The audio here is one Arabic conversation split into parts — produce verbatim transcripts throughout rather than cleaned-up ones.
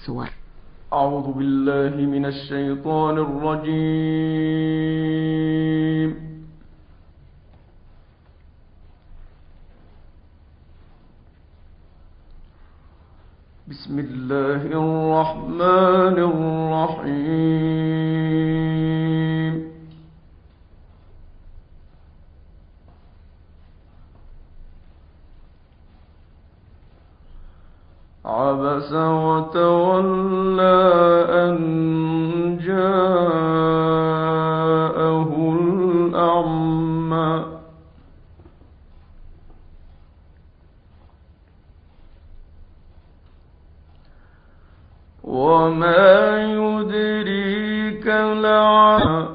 الصور. أعوذ بالله من الشيطان الرجيم. بسم الله الرحمن الرحيم. عبس وتولى أن جاءه الأعمى وما يدريك لعل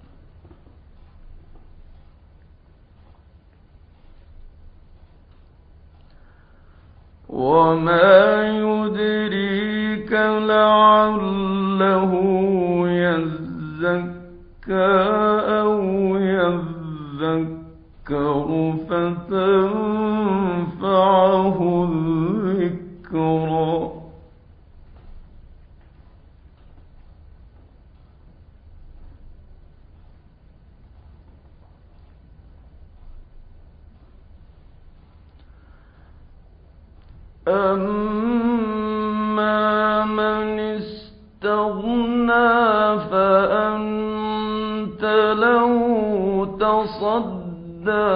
وما يدريك لعله يزكى أو يذكر فتنفعه الذكرى. أما من استغنى فأنت له تصدى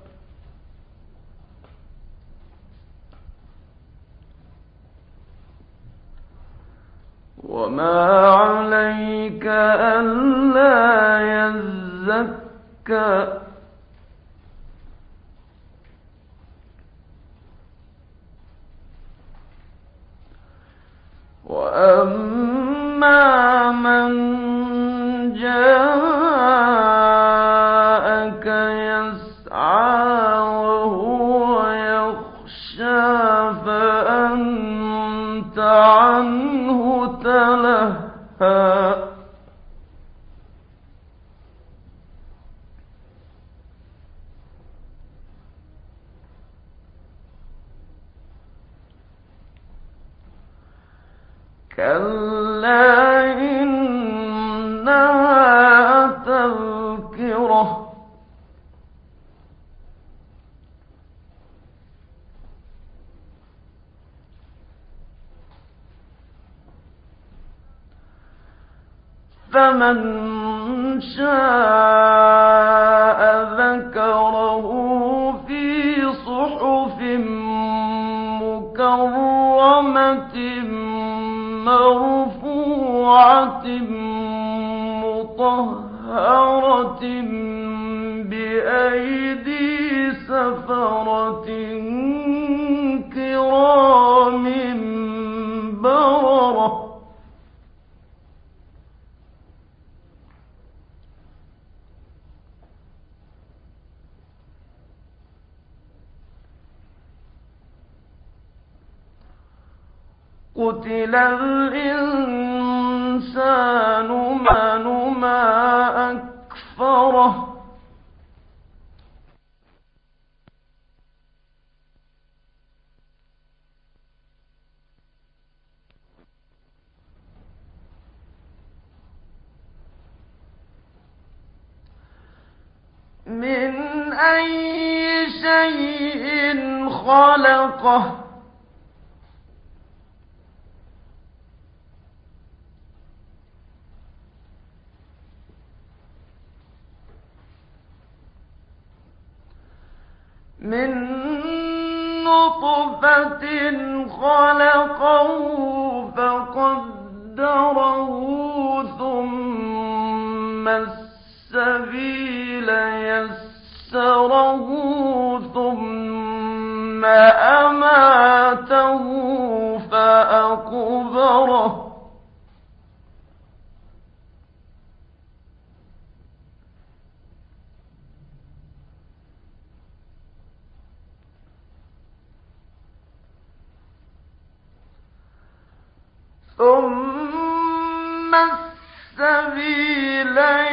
وما عليك ألا يزكى وأما من جاءك يسعى وهو يخشى فأنت عنه تلهى كلا إنها تذكرة فمن شاء ذكره في صحف مكرمة مرفوعة مطهرة بأيدي سفرة كرام بررة. قتل الإنسان ما أكفره من أي شيء خلقه من نطفة خلقه فقدره ثم السبيل يسره ثم أماته فأقبره ثم السبيل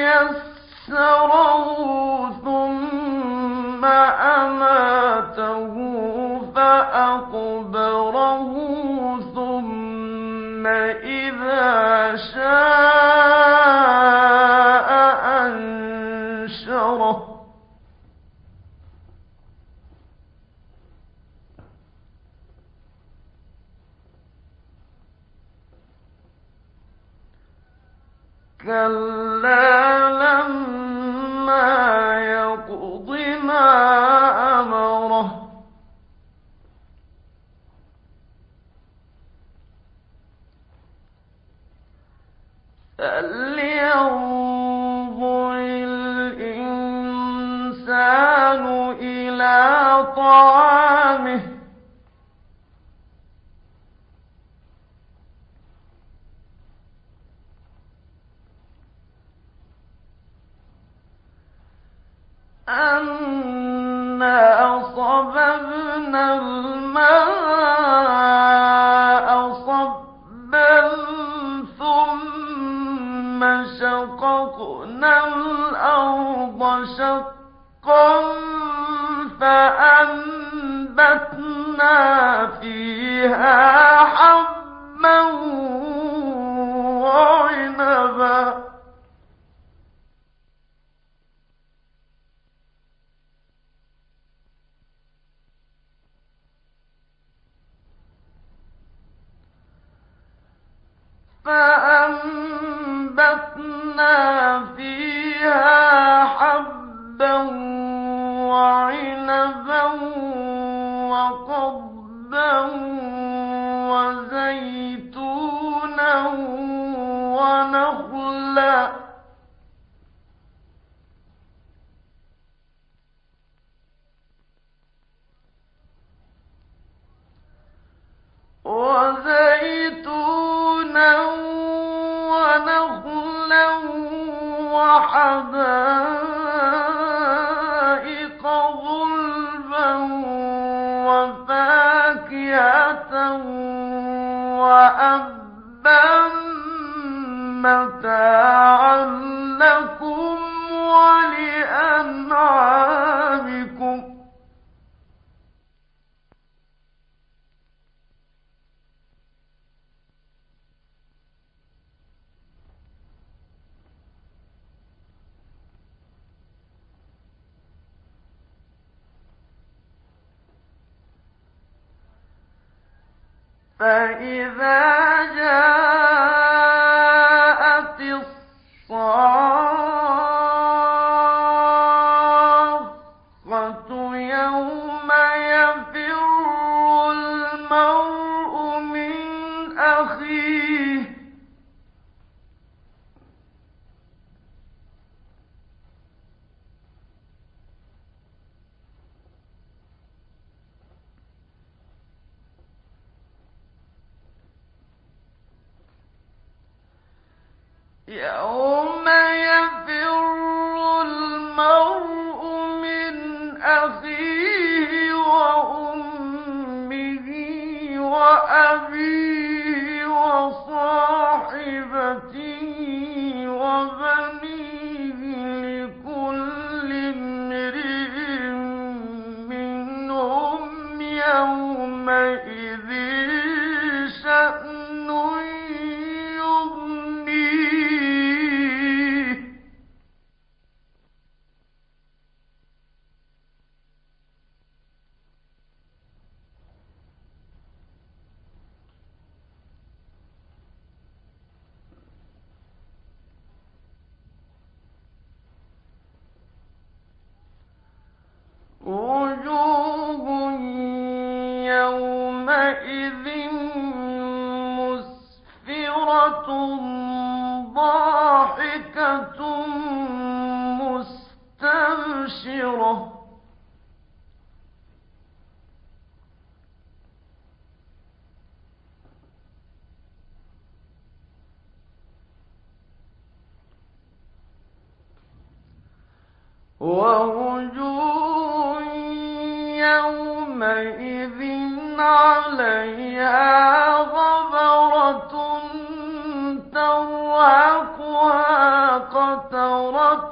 يسره ثم أماته فأقبره ثم إذا شاء أنشره كلا لما يقض ما أمره فلينظر الإنسان إلى طعامه أنا صببنا الماء صبا ثم شققنا الأرض شقا فأنبتنا فيها حبا وعنبا فأنبتنا فيها حبا وعنبا وقضبا وزيتونا ونخلا وزيتونا ونخلا وحدائق غلبا وفاكهة وأبا متاعا لكم ولأنعامكم فإذا جاءت الصاخة يوم يفر المرء من أخيه يوم يفر المرء من أخيه وأمه وأبيه وصاحبته وبنيه لكل امرئ منهم يومئذ شأن وجوه يومئذ مسفرة ضاحكة مستبشرة ووجوه يومئذ عليها غبرة ترهقها قترة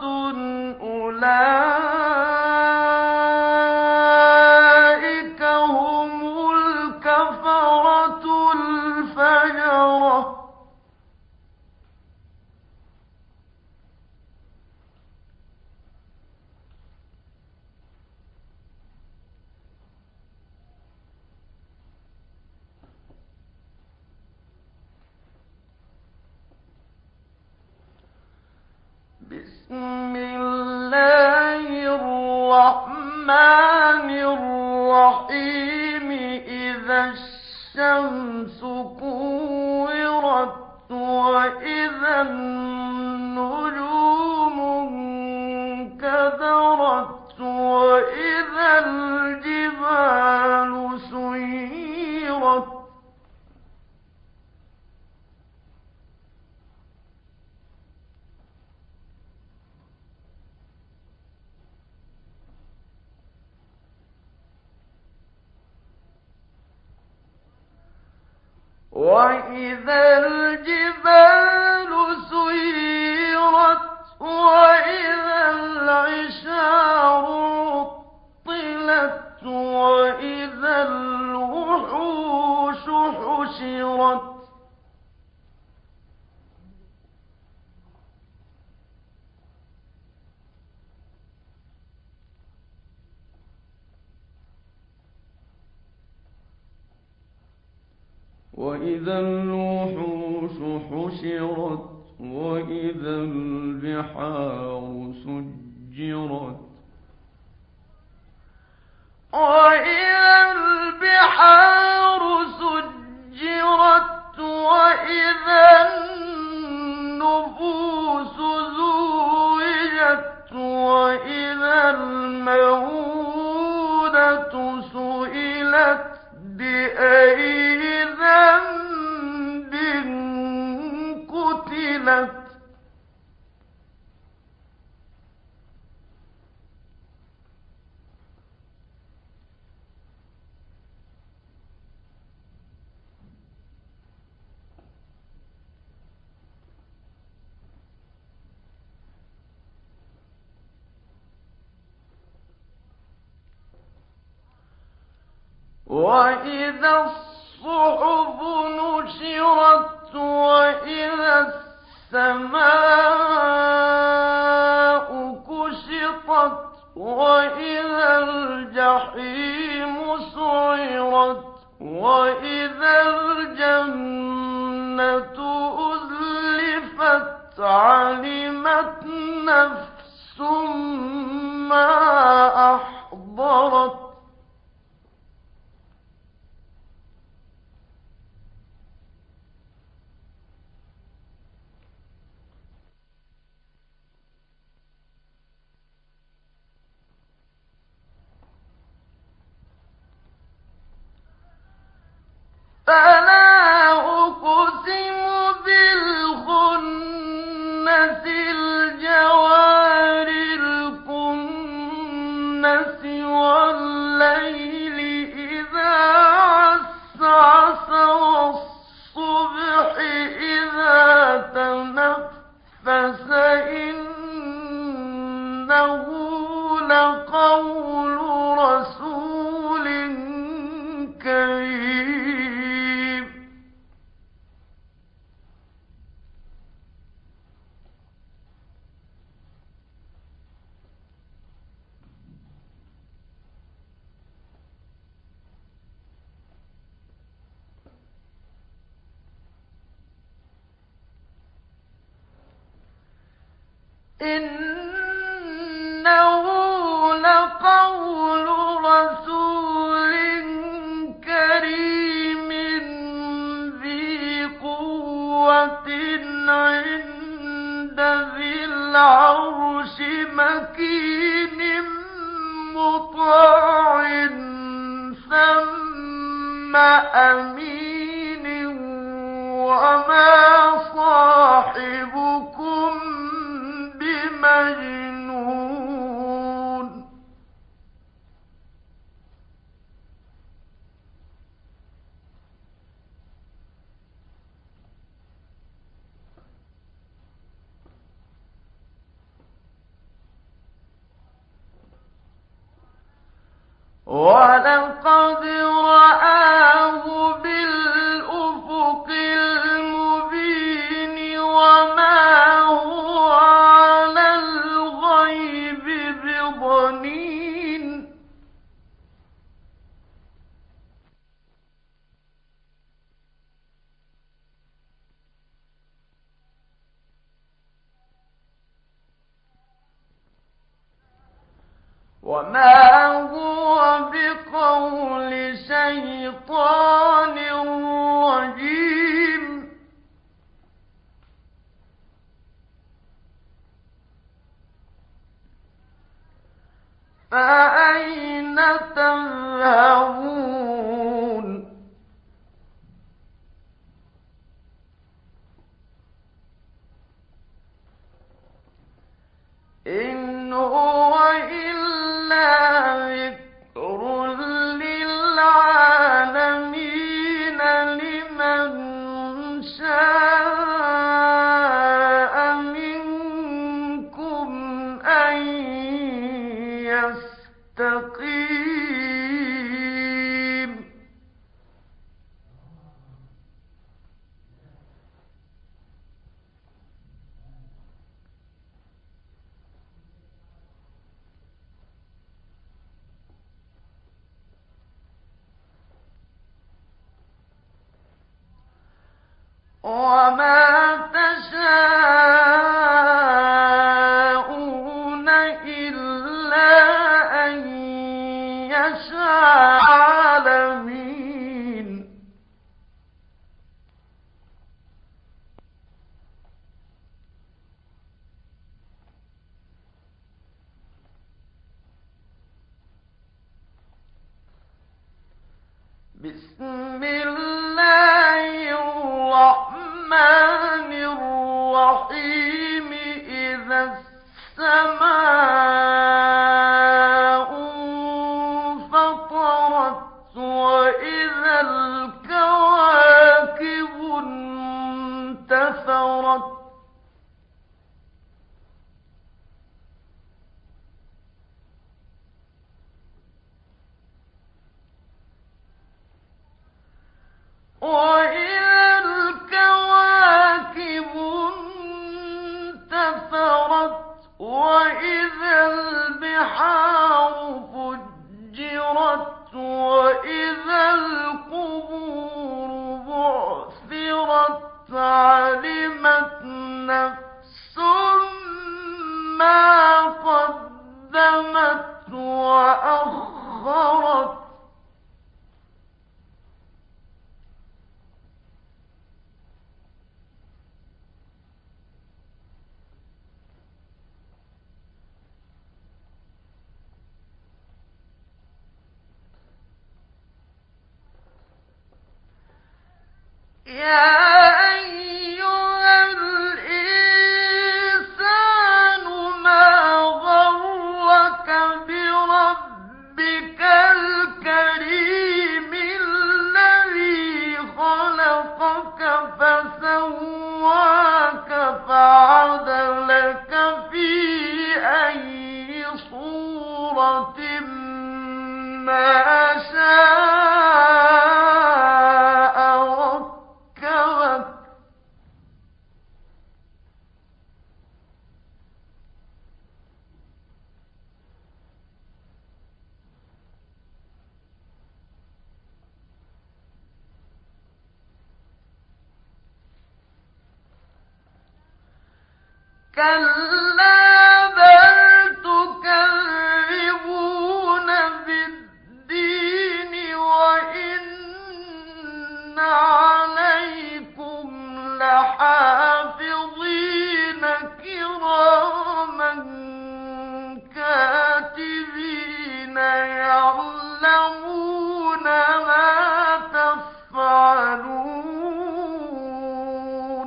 أولئك هم الكفرة الفجرة الرحمن الرحيم إذا الشمس كورت وإذا النجوم انكدرت وإذا الجبال سيرت وإذا الجبال سيرت وإذا العشار عطلت وإذا الوحوش حشرت وإذا الوحوش حشرت وإذا البحار سجرت وإذا البحار سجرت وإذا النفوس زوجت وإذا الموءودة سئلت بأي ذنب قتلت وإذا الصحف نشرت وإذا السماء كشطت وإذا الجحيم سعرت وإذا الجنة أزلفت علمت نفس ما أحضرت فلا أقسم بالخنس الجوار الكنس والليل إذا عسعس والصبح إذا تنفس إنه لقول رسول كريم إنه لقول رسول كريم ذي قوة عند ذي العرش مكين مطاع ثم أمين وما صاحبكم بمجنون ولقد رآه بالأفق المبين وما هو على الغيب بضنين وما هو بقول شيطان رجيم فأين تذهبون إن هو إلا ذكر للعالمين لمن شاء منكم أن يستقيم وما تشاءون إلا أن يشاء العالمين بسم الله الرحمن الرحيم إذا السماء انفطرت وإذا الكواكب انتثرت وإذا الكواكب انتثرت وإذا البحار فجرت وإذا القبور بعثرت علمت نفس ما قدمت وأخرت يا أيها الإنسان ما غرك بربك الكريم الذي خلقك فسواك فعدلك في أي صورة ما شاء ركبك كلا بل تكذبون بالدين وإن عليكم لحافظين كراما كاتبين يعلمون ما تفعلون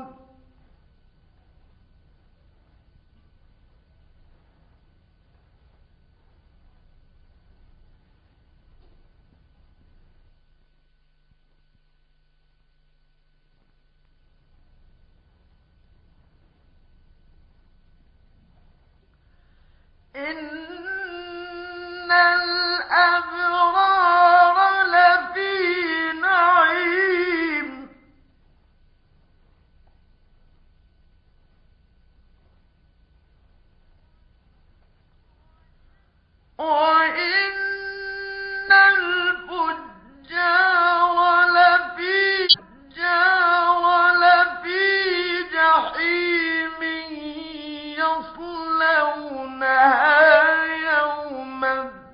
إن الأبرار لفي نعيم وإن الفجار لفي جار لفي جحيم يصلونها يوم الدين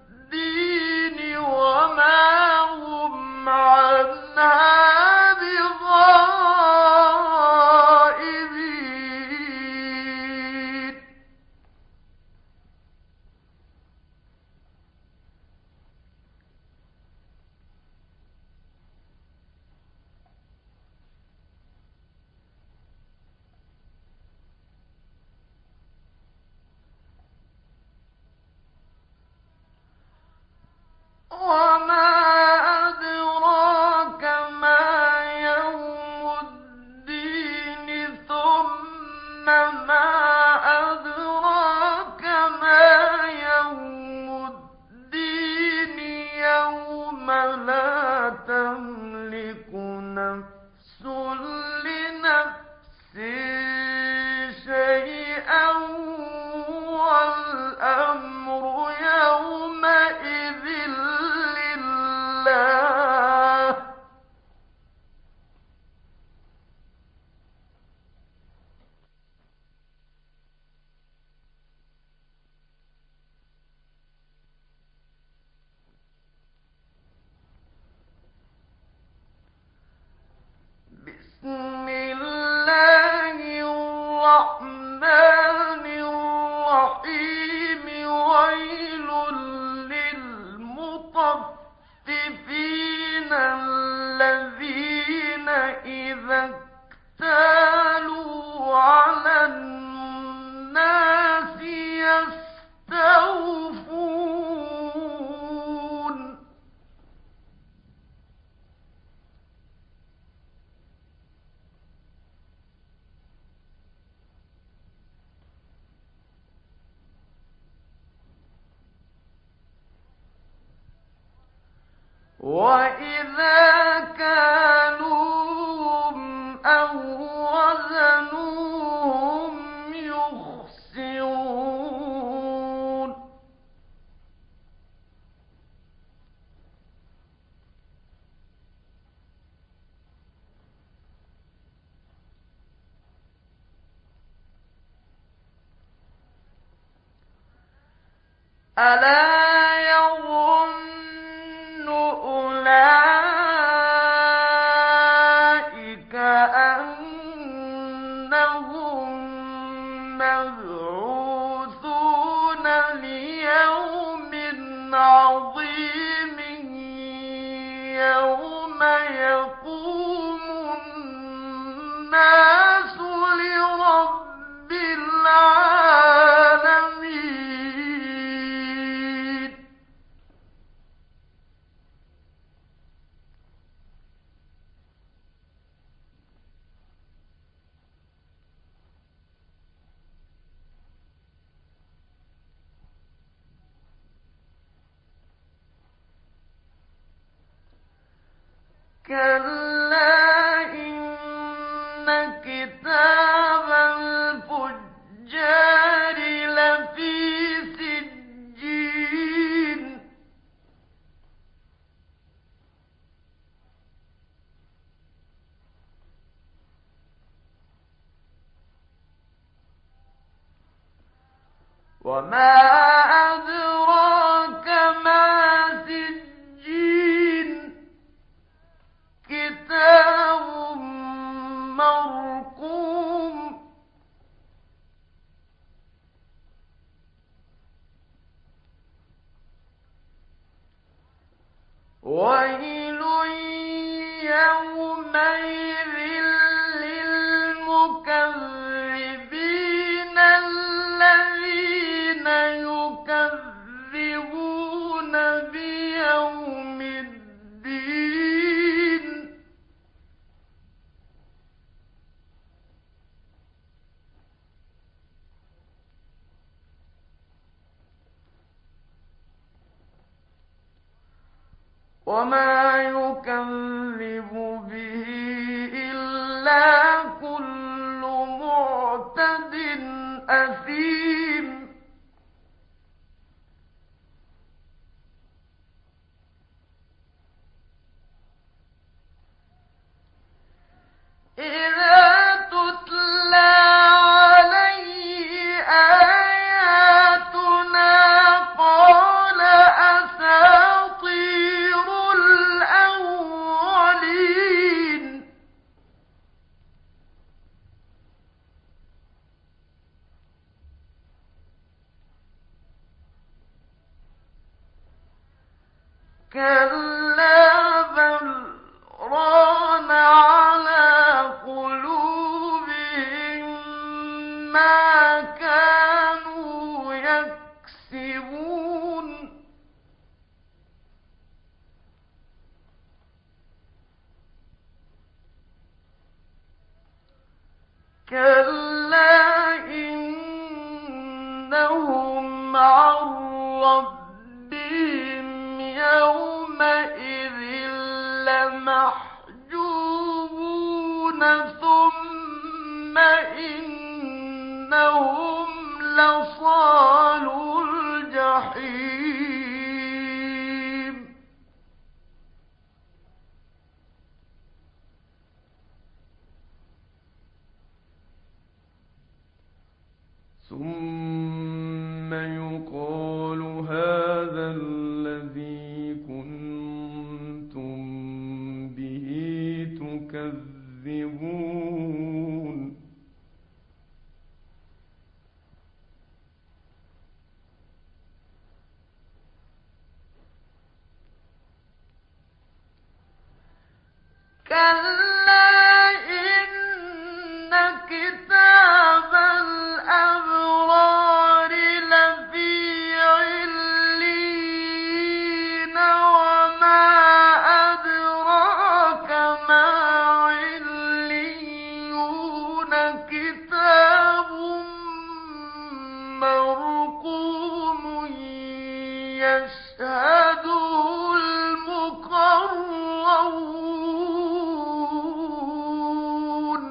الرحمن الرحيم ويل للمطففين الذين إذا اكتالوا على الناس يستوفون وإذا كالوهم أو وزنوهم يخسرون ألا يظن أولئك أنهم مبعوثون ليوم عظيم يوم يقوم الناس لرب العالمين كلا إن كتاب الفجار لفي سجين وما أدراك ما سجين كتاب مرقوم ويل يومئذ للمكذبين الذين يكذبون بيوم الدين وما يكذب به إلا كل معتد أثيم إذا تتلى عليه آياتنا قال أساطير الأولين كلا بل ران على قلوبهم ما كانوا يكسبون كلا إنهم عن ربهم يومئذ لمحجوبون ثم إنهم لصالو الجحيم ثم يقال هذا الذي كنتم به تكذبون كلا إن كتاب الأبرار لفي عليين وما أدراك ما عليون كتاب مرقوم يشهده المقربون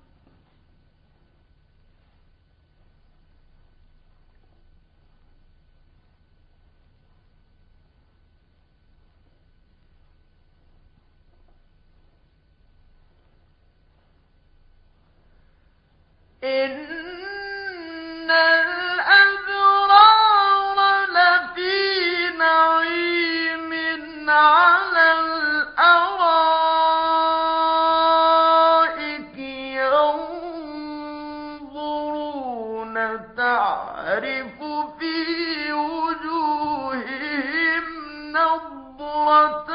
إن الأبرار لفي نعيم على الأرائك ينظرون تعرف في وجوههم نضرة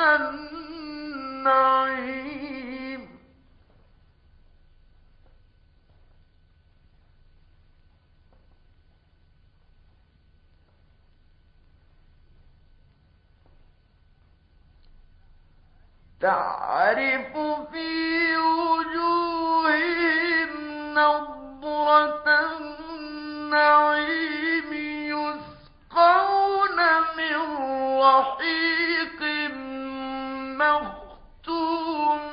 النعيم تعرف في وجوههم نضرة النعيم يسقون من رحيق مختوم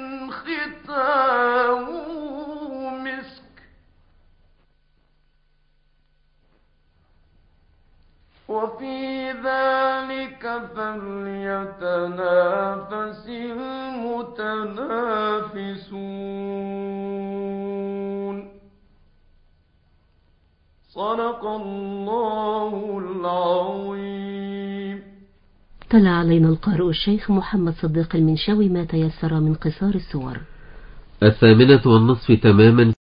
ختامه مسك وفي ذلك فليتنافس المتنافسون. صدق الله العظيم. تلا علينا القارئ الشيخ محمد صديق المنشاوي ما تيسر من قصار السور. الثامنة والنصف تماما.